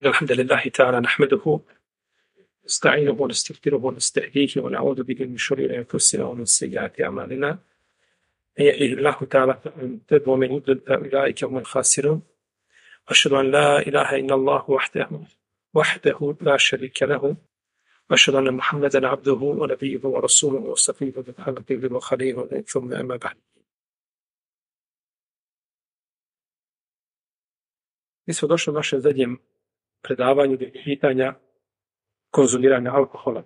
الحمد لله تعالى نحمده نستعينه ونستغفره ونستهديه ونعوذ به من شرور انفسنا ومن سيئات اعمالنا من يهده الله تعالى فلا مضل ومن يضلل فاولئك هم الخاسرون واشهد ان لا اله الا الله وحده لا شريك له واشهد ان محمدا عبده ونبيه ورسوله وصفيه من خلقه وخليله ثم اما بعد. Mi smo došli u našem zadnjem predavanju do pitanja konzumiranja alkohola.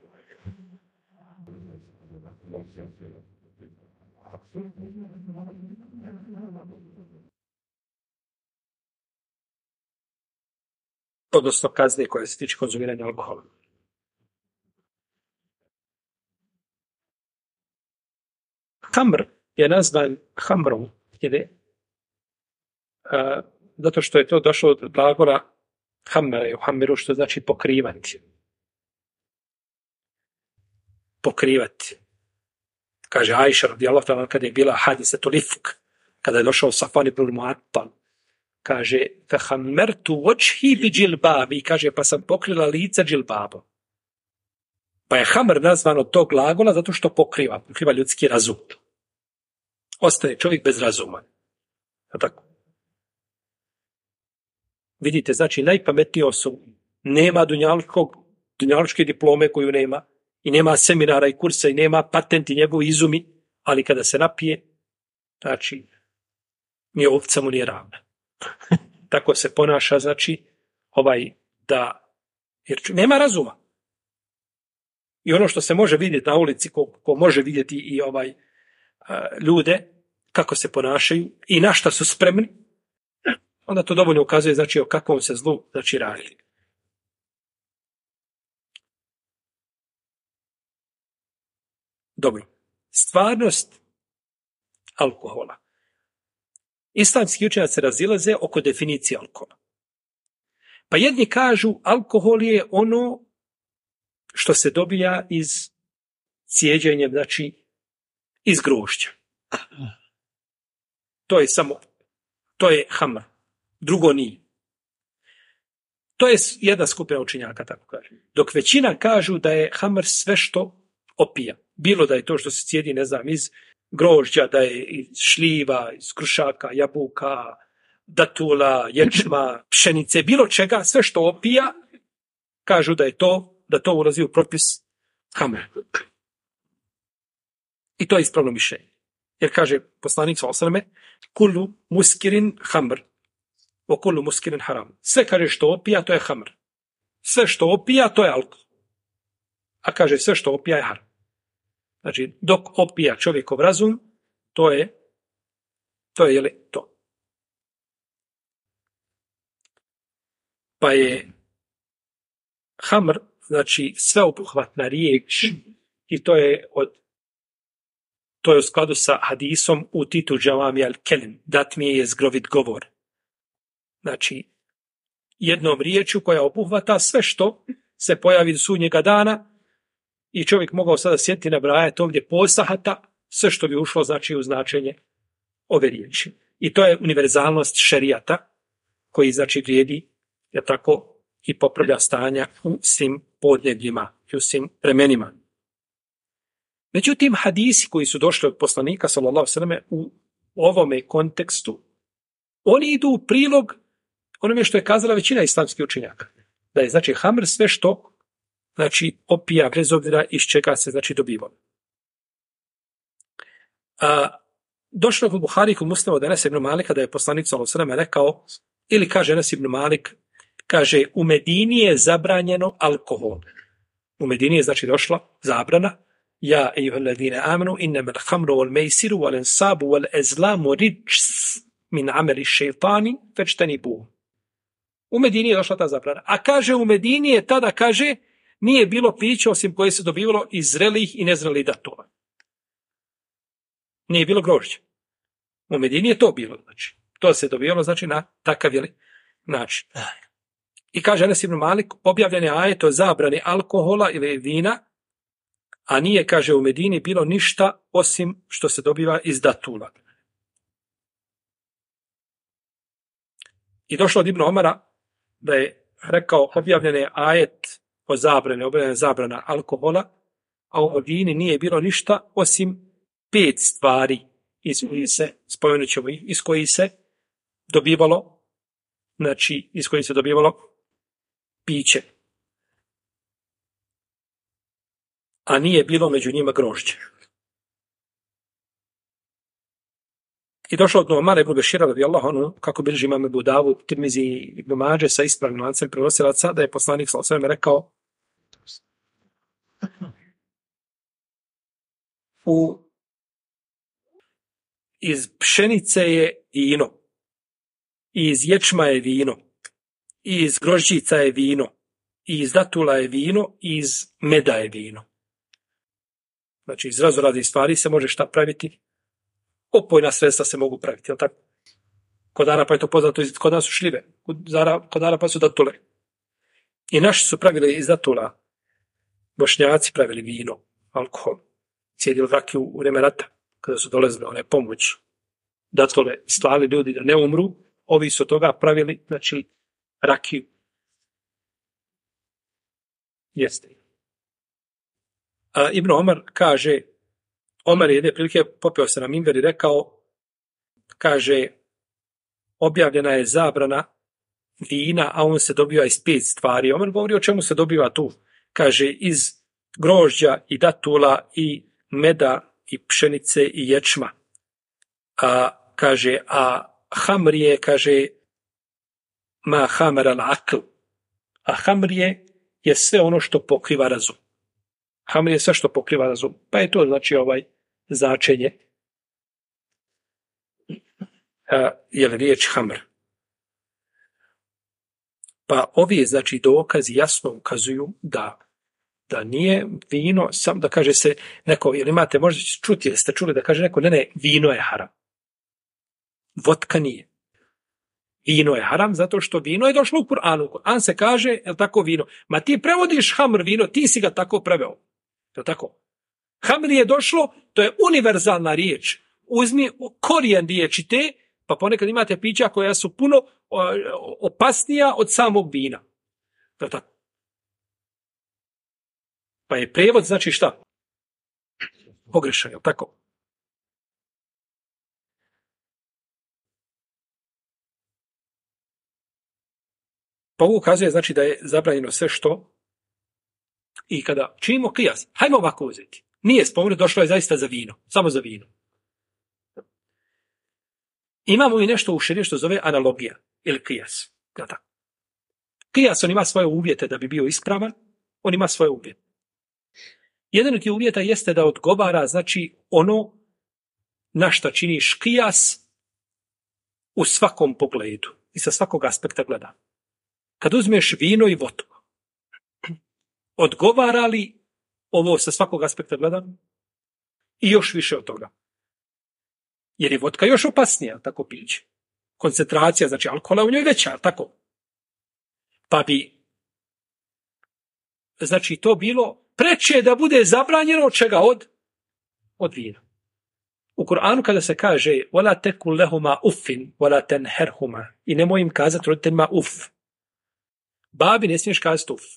Odnosno kazne koje se tiče konzumiranja alkohola. Hamr je nazvan hamrom, zato što je to došlo od glagola hamere, u hamiru, što znači pokrivati. Pokrivati. Kaže Ajša radijallahu ta'ala kada je bila hadisetul ifk, kada je došao Safvan ibn Mu'attal, kaže fahammertu wajhi bi džilbabi, kaže pa sam pokrila lice džilbabom. Pa je hamr nazvan od tog glagola zato što pokriva ljudski razum. Ostaje čovjek bez razuma. Tako. Vidite, znači najpametniji osoba nema dunjalučke diplome koju nema, i nema seminara i kursa, i nema patenti njegovi izumi, ali kada se napije, znači, ni ovca mu nije ravna. Tako se ponaša, znači, jer nema razuma. I ono što se može vidjeti na ulici, ko može vidjeti i ljude, kako se ponašaju i na šta su spremni, onda to dovoljno ukazuje, znači, o kakvom se zlu, znači, radi. Dobro. Stvarnost alkohola. Islamski učenjaci se razilaze oko definicije alkohola. Pa jedni kažu alkohol je ono što se dobija iz cijeđenjem, znači, iz grožđa. To je hamr. Drugo nije. To je jedna skupina učenjaka, tako kaže. Dok većina kažu da je hamr sve što opija. Bilo da je to što se cijedi, ne znam, iz grožđa, da je iz šljiva, iz krušaka, jabuka, datula, ječma, pšenice, bilo čega, sve što opija, kažu da to ulazi u propis hamra. I to je ispravno mišljenje. Jer kaže poslanik sallallahu alejhi ve selleme, kullu muskirin hamr, wa kullu muskirin haram. Sve kaže što opija, to je hamr. Sve što opija, to je alkohol. A kaže sve što opija je haram. Znači, dok opija čovjekov razum, to je to. Pa je hamr, znači, sveobuhvatna riječ, i to je u skladu sa hadisom u titu Džavami al-Kelim, dat mi je zgrovit govor. Znači, jednom riječu koja obuhvata sve što se pojavi do sudnjega dana, i čovjek mogao sada sjetiti nabrajati ovdje posahata, sve što bi ušlo, znači, u značenje ove riječi. I to je univerzalnost šerijata, koji, znači, vrijedi, je tako, i popravlja stanja u svim podnebljima i u svim vremenima. Međutim, hadisi koji su došli od poslanika, sallallahu alejhi ve selleme, u ovome kontekstu, oni idu u prilog onome što je kazala većina islamskih učenjaka. Da je, znači, hamr sve što, znači, opija, bez obzira iz čega se, znači, dobivalo. Došlo u Buhari kod Muslima od Enes ibn Malika da je poslanik sallallahu alejhi ve selleme rekao, ili kaže Enes ibn Malik, kaže, u Medini je zabranjeno alkohol. U Medini je, znači, došla zabrana, ja ejuhalladine amanu, innama al-khamru wal-maisiru wal-ansabu wal-azlamu rijs min amali šejtani fajtanibuhu. U Medini je došla ta zabrana. A kaže, u Medini je tada, kaže, nije bilo piće osim koje se dobivalo iz zrelih i nezrelih datula. Nije bilo grožđa. U Medini je to bilo, znači. To se dobivalo, znači, na takav način. I kaže Enes ibn Malik, objavljen je ajet o zabrani alkohola ili vina, a nije, kaže, u Medini bilo ništa osim što se dobiva iz datula. I došlo od Ibn Omara da je rekao, objavljen je ajet o zabrani, objavljena je zabrana alkohola, a u Medini nije bilo ništa osim 5 stvari iz kojih se, spomenut ćemo ih, iz kojih se dobivalo, znači iz kojih se dobivalo piće. A nije bilo među njima grožđe. I došlo od Omara ibn Bešira radijallahu anhu, kako bilježi imam Ebu Davud, Tirmizi i Ibn Mađe sa ispravnim lancem prenosilaca, da je poslanik sallallahu alejhi ve sellem rekao iz pšenice je vino, iz ječma je vino, iz grožđica je vino, iz datula je vino, iz meda je vino. Znači, iz raznoraznih stvari se može šta praviti? Opojna sredstva se mogu praviti, jel tako? Kod Arapa je to poznato, kod nas su šljive, kod Arapa su datule. I naši su pravili iz datula, Bošnjaci pravili vino, alkohol, cijedili rakiju u vreme rata, kada su dolazile one pomoći. Datule slali ljudi da ne umru, ovi su toga pravili, znači, rakiju. Jeste. A Ibn Omar kaže, Omar je jedne prilike popeo se na minber i rekao, kaže, objavljena je zabrana vina, a on se dobiva iz 5 stvari. Omar govori o čemu se dobiva tu. Kaže, iz grožđa i datula i meda i pšenice i ječma. Kaže, a hamrije, kaže, ma hamar al akl. A hamrije je sve ono što pokriva razum. Hamr je sve što pokriva razum. Pa je to znači značenje je li riječ hamr. Pa ovi znači dokazi jasno ukazuju da nije vino, sam da kaže se neko, ili imate, možda čuti, ili ste čuli da kaže neko, ne, vino je haram. Vodka nije. Vino je haram zato što vino je došlo u Kur'anu. Kur'an se kaže, je tako vino? Ma ti prevodiš hamr vino, ti si ga tako preveo. Je tako? Hamr je došlo, to je univerzalna riječ. Uzmi korijen riječi te, pa ponekad imate pića koja su puno opasnija od samog vina. Je tako? Pa je prevod znači šta? Pogrešan, je tako? Pa ovo ukazuje znači da je zabranjeno sve što i kada činimo kijas, hajmo ovako uzeti. Nije spomenuto, došlo je zaista za vino, samo za vino. Imamo i nešto u šerijetu što zove analogija ili kijas. Kijas, on ima svoje uvjete da bi bio ispravan, on ima svoje uvjete. Jedan od tih uvjeta jeste da odgovara, znači, ono na šta činiš kijas u svakom pogledu i sa svakog aspekta gleda. Kad uzmeš vino i vodku, odgovara li ovo sa svakog aspekta gleda? I još više od toga. Jer je vodka još opasnija, tako piće. Koncentracija, znači alkohola u njoj veća, tako. Pa bi, znači, to bilo preče da bude zabranjeno od čega? Od vina. U Kur'anu kada se kaže وَلَا تَكُلْ لَهُمَا أُفٍ وَلَا تَنْهَرْهُمَا i nemoj im kazati roditeljima uf. Babi ne smiješ kazati uf.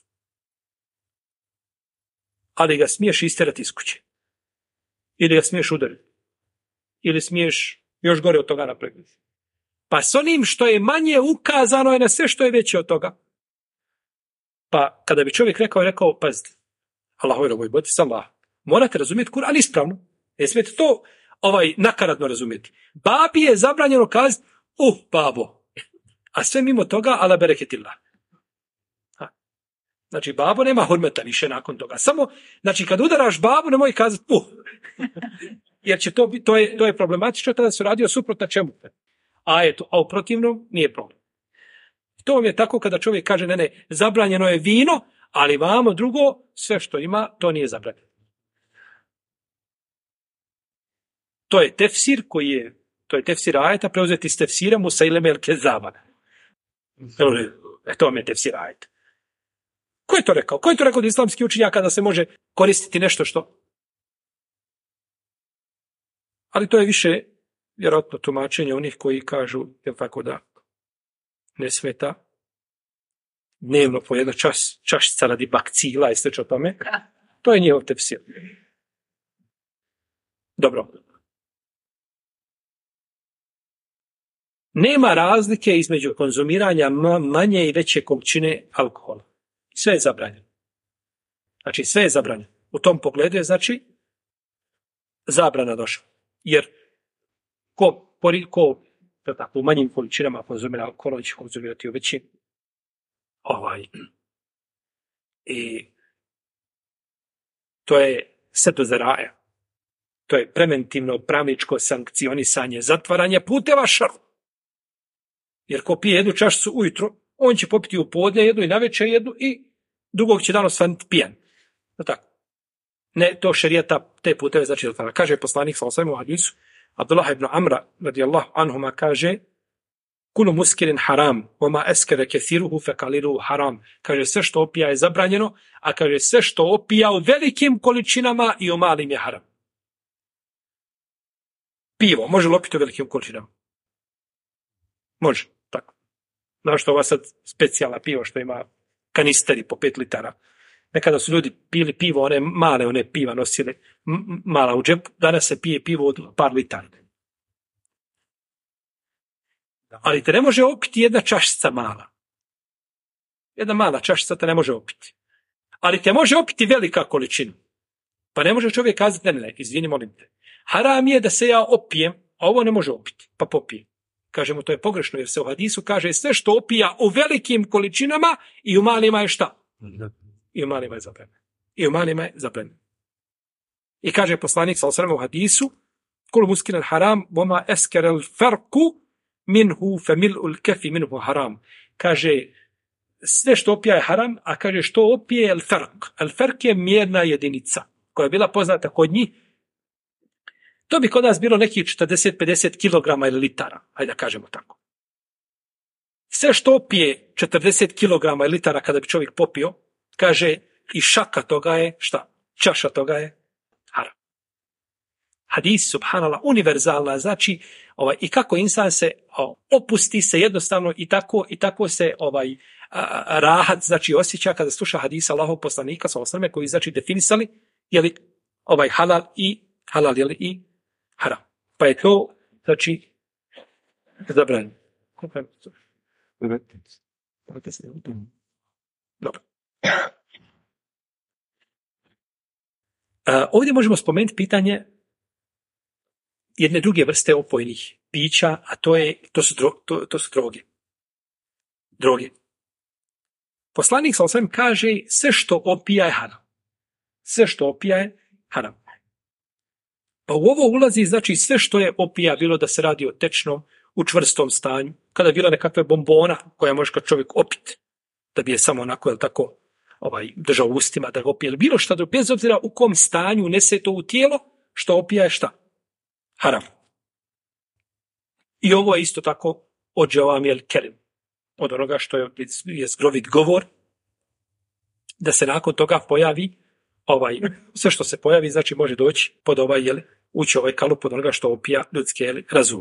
Ali ga smiješ isterati iz kuće. Ili ga smiješ udariti. Ili smiješ još gore od toga napraviti. Pa s onim što je manje ukazano je na sve što je veće od toga. Pa kada bi čovjek rekao, pazite, Allahove roboj, bojte se Allah. Morate razumjeti Kur'an ispravno. Ne smijete to nakaradno razumjeti. Babi je zabranjeno kazati, babo. A sve mimo toga, ala bereketillah. Znači, babo nema hurmeta više nakon toga. Samo, znači, kad udaraš babu, nemoj kazati, jer će to je problematično, tada se radio suprotno čemu? A u protivnom nije problem. To vam je tako kada čovjek kaže, ne, zabranjeno je vino, ali vamo drugo, sve što ima, to nije zabranjeno. To je tefsir to je tefsir ajeta, preuzeti s tefsira Musaileme el-Kezaba. To vam je tefsir ajeta. Ko je to rekao? Ko je to rekao od islamskih učenjaka da se može koristiti nešto što? Ali to je više vjerojatno tumačenje onih koji kažu, jel tako da ne smeta dnevno po jedna čašica radi bakcila i slično tome, to je njihov tefsir. Dobro. Nema razlike između konzumiranja manje i veće količine alkohola. Sve je zabranjeno. Znači, sve je zabranjeno. U tom pogledu je, znači, zabrana došla. Jer ko u manjim količinama konzumira alkohol, će konzumirati u većim. I to je setu zaraja. To je preventivno pravničko sankcionisanje, zatvaranje puteva šaru. Jer ko pije jednu čašicu ujutro, on će popiti u podne jednu i navečer jednu i drugog će dan osvaniti pijan. Tako. Ne, to šerijata te puteve znači zatvara. Kaže poslanik sallallahu alejhi ve sellem u hadisu, Abdullah ibn Amra radijallahu anhuma kaže: "Kulu muskirin haram, wa ma askara kathiruhu fa qaliluhu haram." Kaže sve što opija je zabranjeno, a kaže sve što opija u velikim količinama i u malim je haram. Pivo može li opiti u velikim količinama? Može, tako. Znaš što ova sad specijalna pivo što ima kanisteri po 5 litara. Nekada su ljudi pili pivo, one piva nosili mala u džepu, danas se pije pivo od par litara. Ali te ne može opiti jedna čašica mala. Jedna mala čašica te ne može opiti. Ali te može opiti velika količina. Pa ne može čovjek kazati, ne, izvini, molim te. Haram je da se ja opijem, a ovo ne može opiti, pa popijem. Kažemo, to je pogrešno, jer se u hadisu kaže sve što opija u velikim količinama i u malima je šta? I u malima je zabranjeno. I kaže poslanik sallallahu alejhi ve sellem u hadisu: "Kul muskiran haram, wa ma askara al-farqu minhu fa mil'u al-kafi minhu haram." Kaže sve što opija je haram, a kaže što opije al-farq. Al-farq je mjerna jedinica koja je bila poznata kod njih. To bi kod nas bilo nekih 40-50 kg ili litara, hajde da kažemo tako. Sve što opije 40 kg ili litara kada bi čovjek popio, kaže i šaka toga je, šta? Čaša toga je haram. Hadis, subhanallah, univerzalna, znači, i kako insan se opusti se jednostavno i tako se rahat, znači, osjeća kada sluša hadisa Allahov poslanika, sallallahu alejhi ve sellem, koji znači definisali, je li halal, je li i haram. Pa je to, znači, zabranjeno. Dobro. Ovdje možemo spomenuti pitanje jedne druge vrste opojnih pića, a to su droge. Droge. Poslanik sallallahu alejhi ve sellem kaže sve što opija je haram. Sve što opija je haram. Pa u ovo ulazi, znači, sve što je opija, bilo da se radi o tečnom, u čvrstom stanju, kada je bila nekakve bombona koja može kad čovjek opiti, da bi je samo onako, tako, držao u ustima, da ga opije, bilo šta, bez obzira u kom stanju nese to u tijelo, što opija je šta? Haram. I ovo je isto tako od džavamil kelim, od onoga što je zgrovit govor, da se nakon toga pojavi sve što se pojavi, znači može doći pod ući kalup od onoga što opija ljudske razume.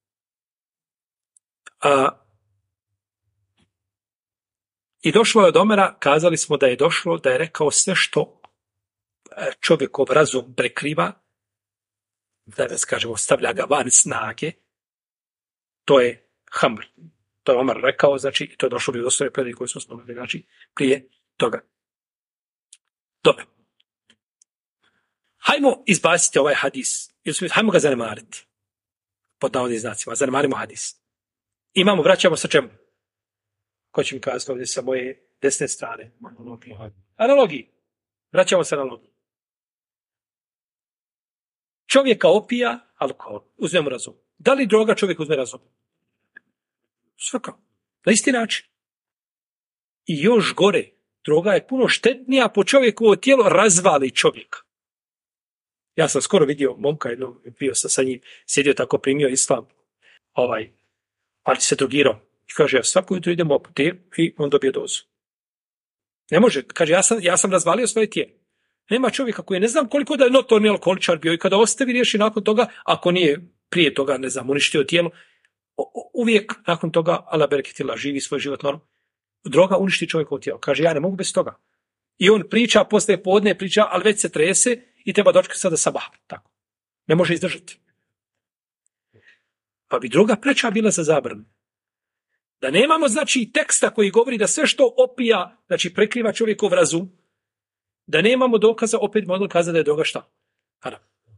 I došlo je od Omera, kazali smo da je došlo, da je rekao sve što čovjekov razum prekriva, da kažemo stavlja ga van snage, to je hamr. To je Omer rekao, znači to je došlo bi do svoje predaje koje smo spomenuli, znači prije toga. Dobro. Hajmo izbaciti ovaj hadis. Hajmo ga zanemariti. Pod navodnim znacima. Zanemarimo hadis. Vraćamo sa čemu? Ko će mi kazati ovdje sa moje desne strane? Analogiji. Vraćamo se analogiji. Čovjeka opija alkohol. Uzmemo razum. Da li droga čovjek uzme razum? Svaka. Na isti način. I još gore. Droga je puno štetnija po čovjekovo tijelo, razvali čovjeka. Ja sam skoro vidio momka, bio sam sa njim, sjedio tako, primio islam, ali se drogirao. I kaže, ja svako jutro idem u apoteku i on dobije dozu. Ne može, kaže, ja sam razvalio svoje tijelo. Nema čovjeka koji ne znam koliko da je notorni alkoholičar bio i kada ostavi riješi nakon toga, ako nije prije toga, ne znam, uništio tijelo, uvijek nakon toga, ala bereketila, živi svoj život normalno. droga uništi čovjekovo tijelo. Kaže, ja ne mogu bez toga. I on priča, poslije podne priča, ali već se trese i treba dočekati sada sabah. Tako. Ne može izdržati. Pa bi droga preča bila za zabranu. Da nemamo, znači, teksta koji govori da sve što opija, znači, prekriva čovjekov razum, da nemamo dokaza, opet možemo kazati da je droga šta? Haram.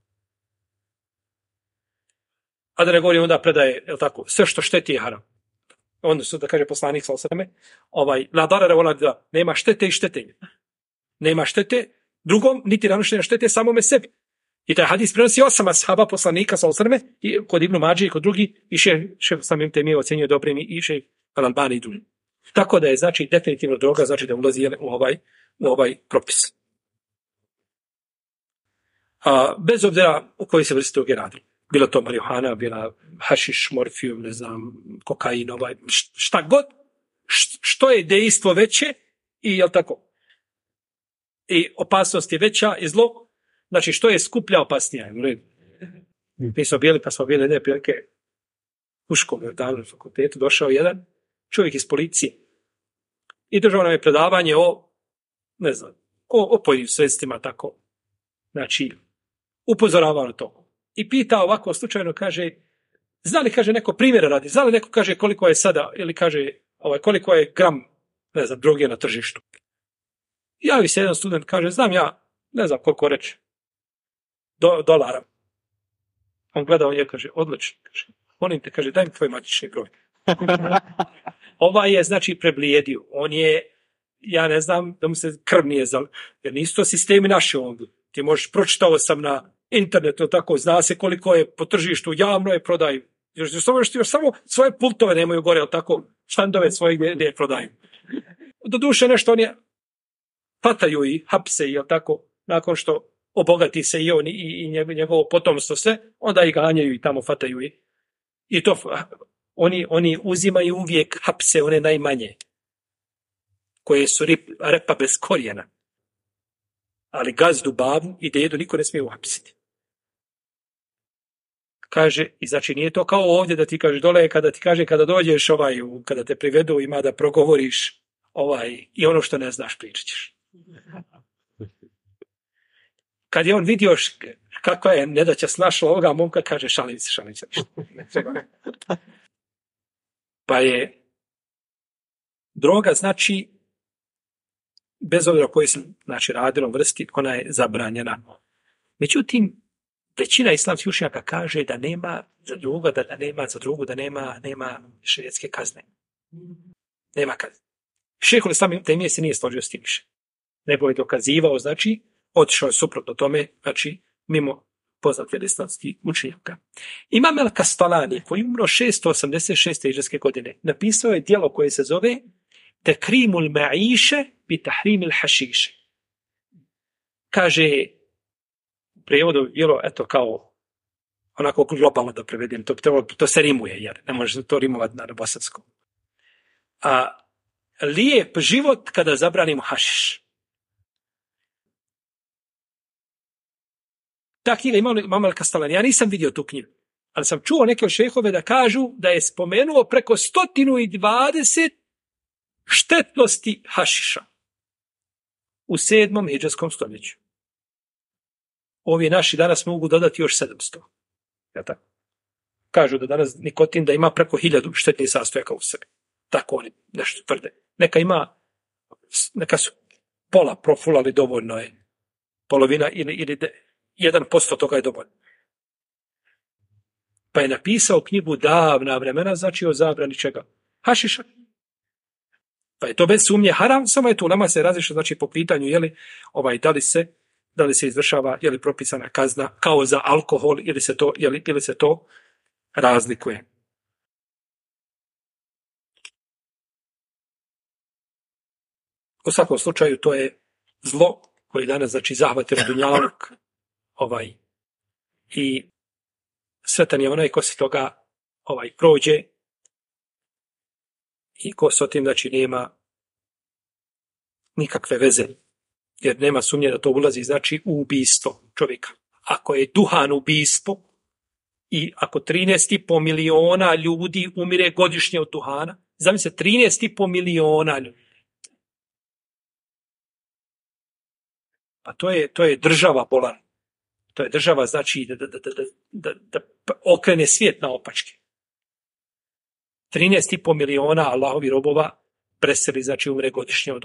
A da ne govorim onda predaje, je tako, sve što šteti je haram. Onda su, da kaže poslanik la darara wala da, nema štete i štetenja. Nema štete drugom, niti nanošenja štete samome sebi. I taj hadis prenosi 8 ashaba poslanika i kod Ibnu Madže i kod drugi, i šejh samim temije ocenjuje dobrim i šejh Al-Albani i drugi. Tako da je, znači, definitivno droga, znači da ulazi u ovaj propis. Bez obzira u kojoj se vrsti droge radi. Bilo to marihuana, bila hašiš, morfijum, ne znam, kokain, šta god, što je dejstvo veće i jel tako? I opasnost je veća i zlo, znači što je skuplja opasnija. Mi smo bili jedne prilike u školu, na fakultetu, došao jedan čovjek iz policije i držao nam je predavanje o pojedinim sredstvima, tako, znači, upozoravao na to. I pita ovako slučajno, kaže, zna li, kaže, neko primjera radi, zna li neko, kaže, koliko je sada, ili kaže, koliko je gram, ne znam, droge na tržištu. Javi se jedan student, kaže, znam ja, ne znam koliko reče, dolara. On gleda on je, kaže, odlično, kaže, molim te, kaže, daj mi tvoj matični broj. Je, znači, preblijedio. On je, ja ne znam, da mu se krv nije jer nisu to sistemi naši ovdje. Ti možeš, pročitao sam na internetu, tako, zna se koliko je po tržištu, javno je prodaju. Još samo svoje pultove nemaju gore, ali tako, štandove svoje gdje je prodaju. Doduše nešto on je, pataju i hapse, jel tako, nakon što obogati se i on i njegovo potomstvo sve, onda i ganjaju i tamo fataju i to oni uzimaju uvijek hapse, one najmanje, koje su repa bez korijena. Ali gazdu, babu i dedu niko ne smije uhapsiti. Kaže, i znači nije to kao ovdje da ti kaže dole, kada ti kaže kada dođeš kada te privedu ima da progovoriš i ono što ne znaš pričat ćeš. Kad je on vidio kakva je nedaća snašla ovoga momka, kaže šalim se. Pa je droga, znači, bez obzira koji se, znači, radilo vrsti, ona je zabranjena. Međutim, većina islamskih učenjaka kaže da nema za drugo, da nema za drugu, da nema šerijetske kazne. Nema kazne. Šejh Islam Temije se nije složio s tim više. Nego je dokazivao, znači, otišao je suprotno tome, znači, mimo poznate islamskih učenjaka. Imam el-Kastalani, koji je umro 686. hidžrske godine, napisao je djelo koje se zove Tekrimul ma'iše bi tahrimil hašiše. Kaže, u prijevodu bilo, eto, kao onako globalno da prevedem, to se rimuje, jer ne može to rimovati na bosanskom. Lijep život kada zabranimo hašiš. Ta knjiga imam el-Kastalani. Ja nisam vidio tu knjigu, ali sam čuo neke od šejhove da kažu da je spomenuo preko 120 štetnosti hašiša u 7. hidžrskom stoljeću. Ovi naši danas mogu dodati još 700. Ja tako? Kažu da danas nikotin da ima preko 1000 štetnih sastojaka u sebi. Tako oni nešto tvrde. Neka su pola profulali, dovoljno je. Polovina ili 1% toga je dovoljno. Pa je napisao knjigu davna vremena, znači o zabrani čega? Hašiša. Pa je to bez sumnje haram, samo je tu nama se različilo, znači po pitanju da li se izvršava, je li propisana kazna kao za alkohol ili se to razlikuje. U svakom slučaju to je zlo koje danas, znači, zahvatilo dunjaluk i sretan je onaj ko se toga prođe i ko s tim, znači, nema nikakve veze, jer nema sumnje da to ulazi, znači, u ubistvo čovjeka. Ako je duhan ubistvo i ako 13,5 miliona ljudi umire godišnje od duhana, Zamislite, 13,5 miliona ljudi. Pa to je država bolan. To je država, znači, da okrene svijet na opačke. 13,5 miliona Allahovi robova preseli, znači, umre godišnje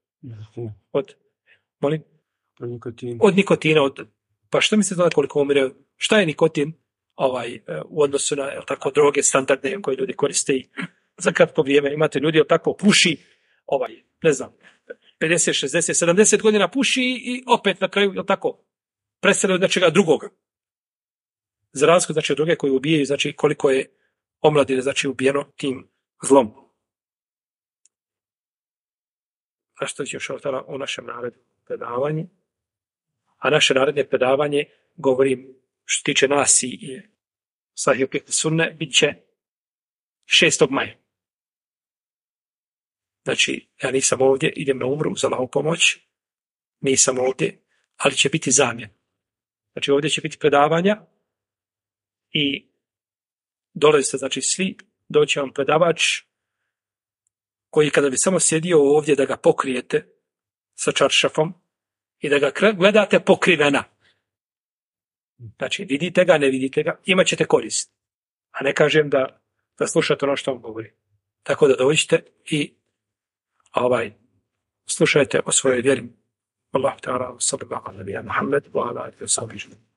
molim? Od nikotina. Pa što mislite da koliko umre? Šta je nikotin u odnosu na tako droge standardne koje ljudi koriste i za kratko vrijeme? Imate ljudi tako puši, ne znam, 50, 60, 70 godina puši i opet na kraju tako presele od nečega drugoga. Za razliku, znači, od droge koje ubijaju, znači, koliko je omladine, znači, ubijeno tim zlom. A što će još o našem narednom predavanju? A naše naredne predavanje, govorim što tiče nas i Sahih Fiqh Sunne, bit će 6. maja. Znači, ja nisam ovdje, idem na umru, uz Allahovu pomoć, nisam ovdje, ali će biti zamjen. Znači, ovdje će biti predavanja i dolazite, znači, svi, doći vam predavač koji kada bi samo sjedio ovdje da ga pokrijete sa čaršafom i da ga gledate pokrivena. Znači, vidite ga, ne vidite ga, imat ćete korist. A ne kažem da slušate ono što vam govori. Tako da dođite i slušajte o svojoj vjeri. Allah ta'ala, sallallahu alaihi wa sallam, Muhammed, wa ala alihi wa sallam.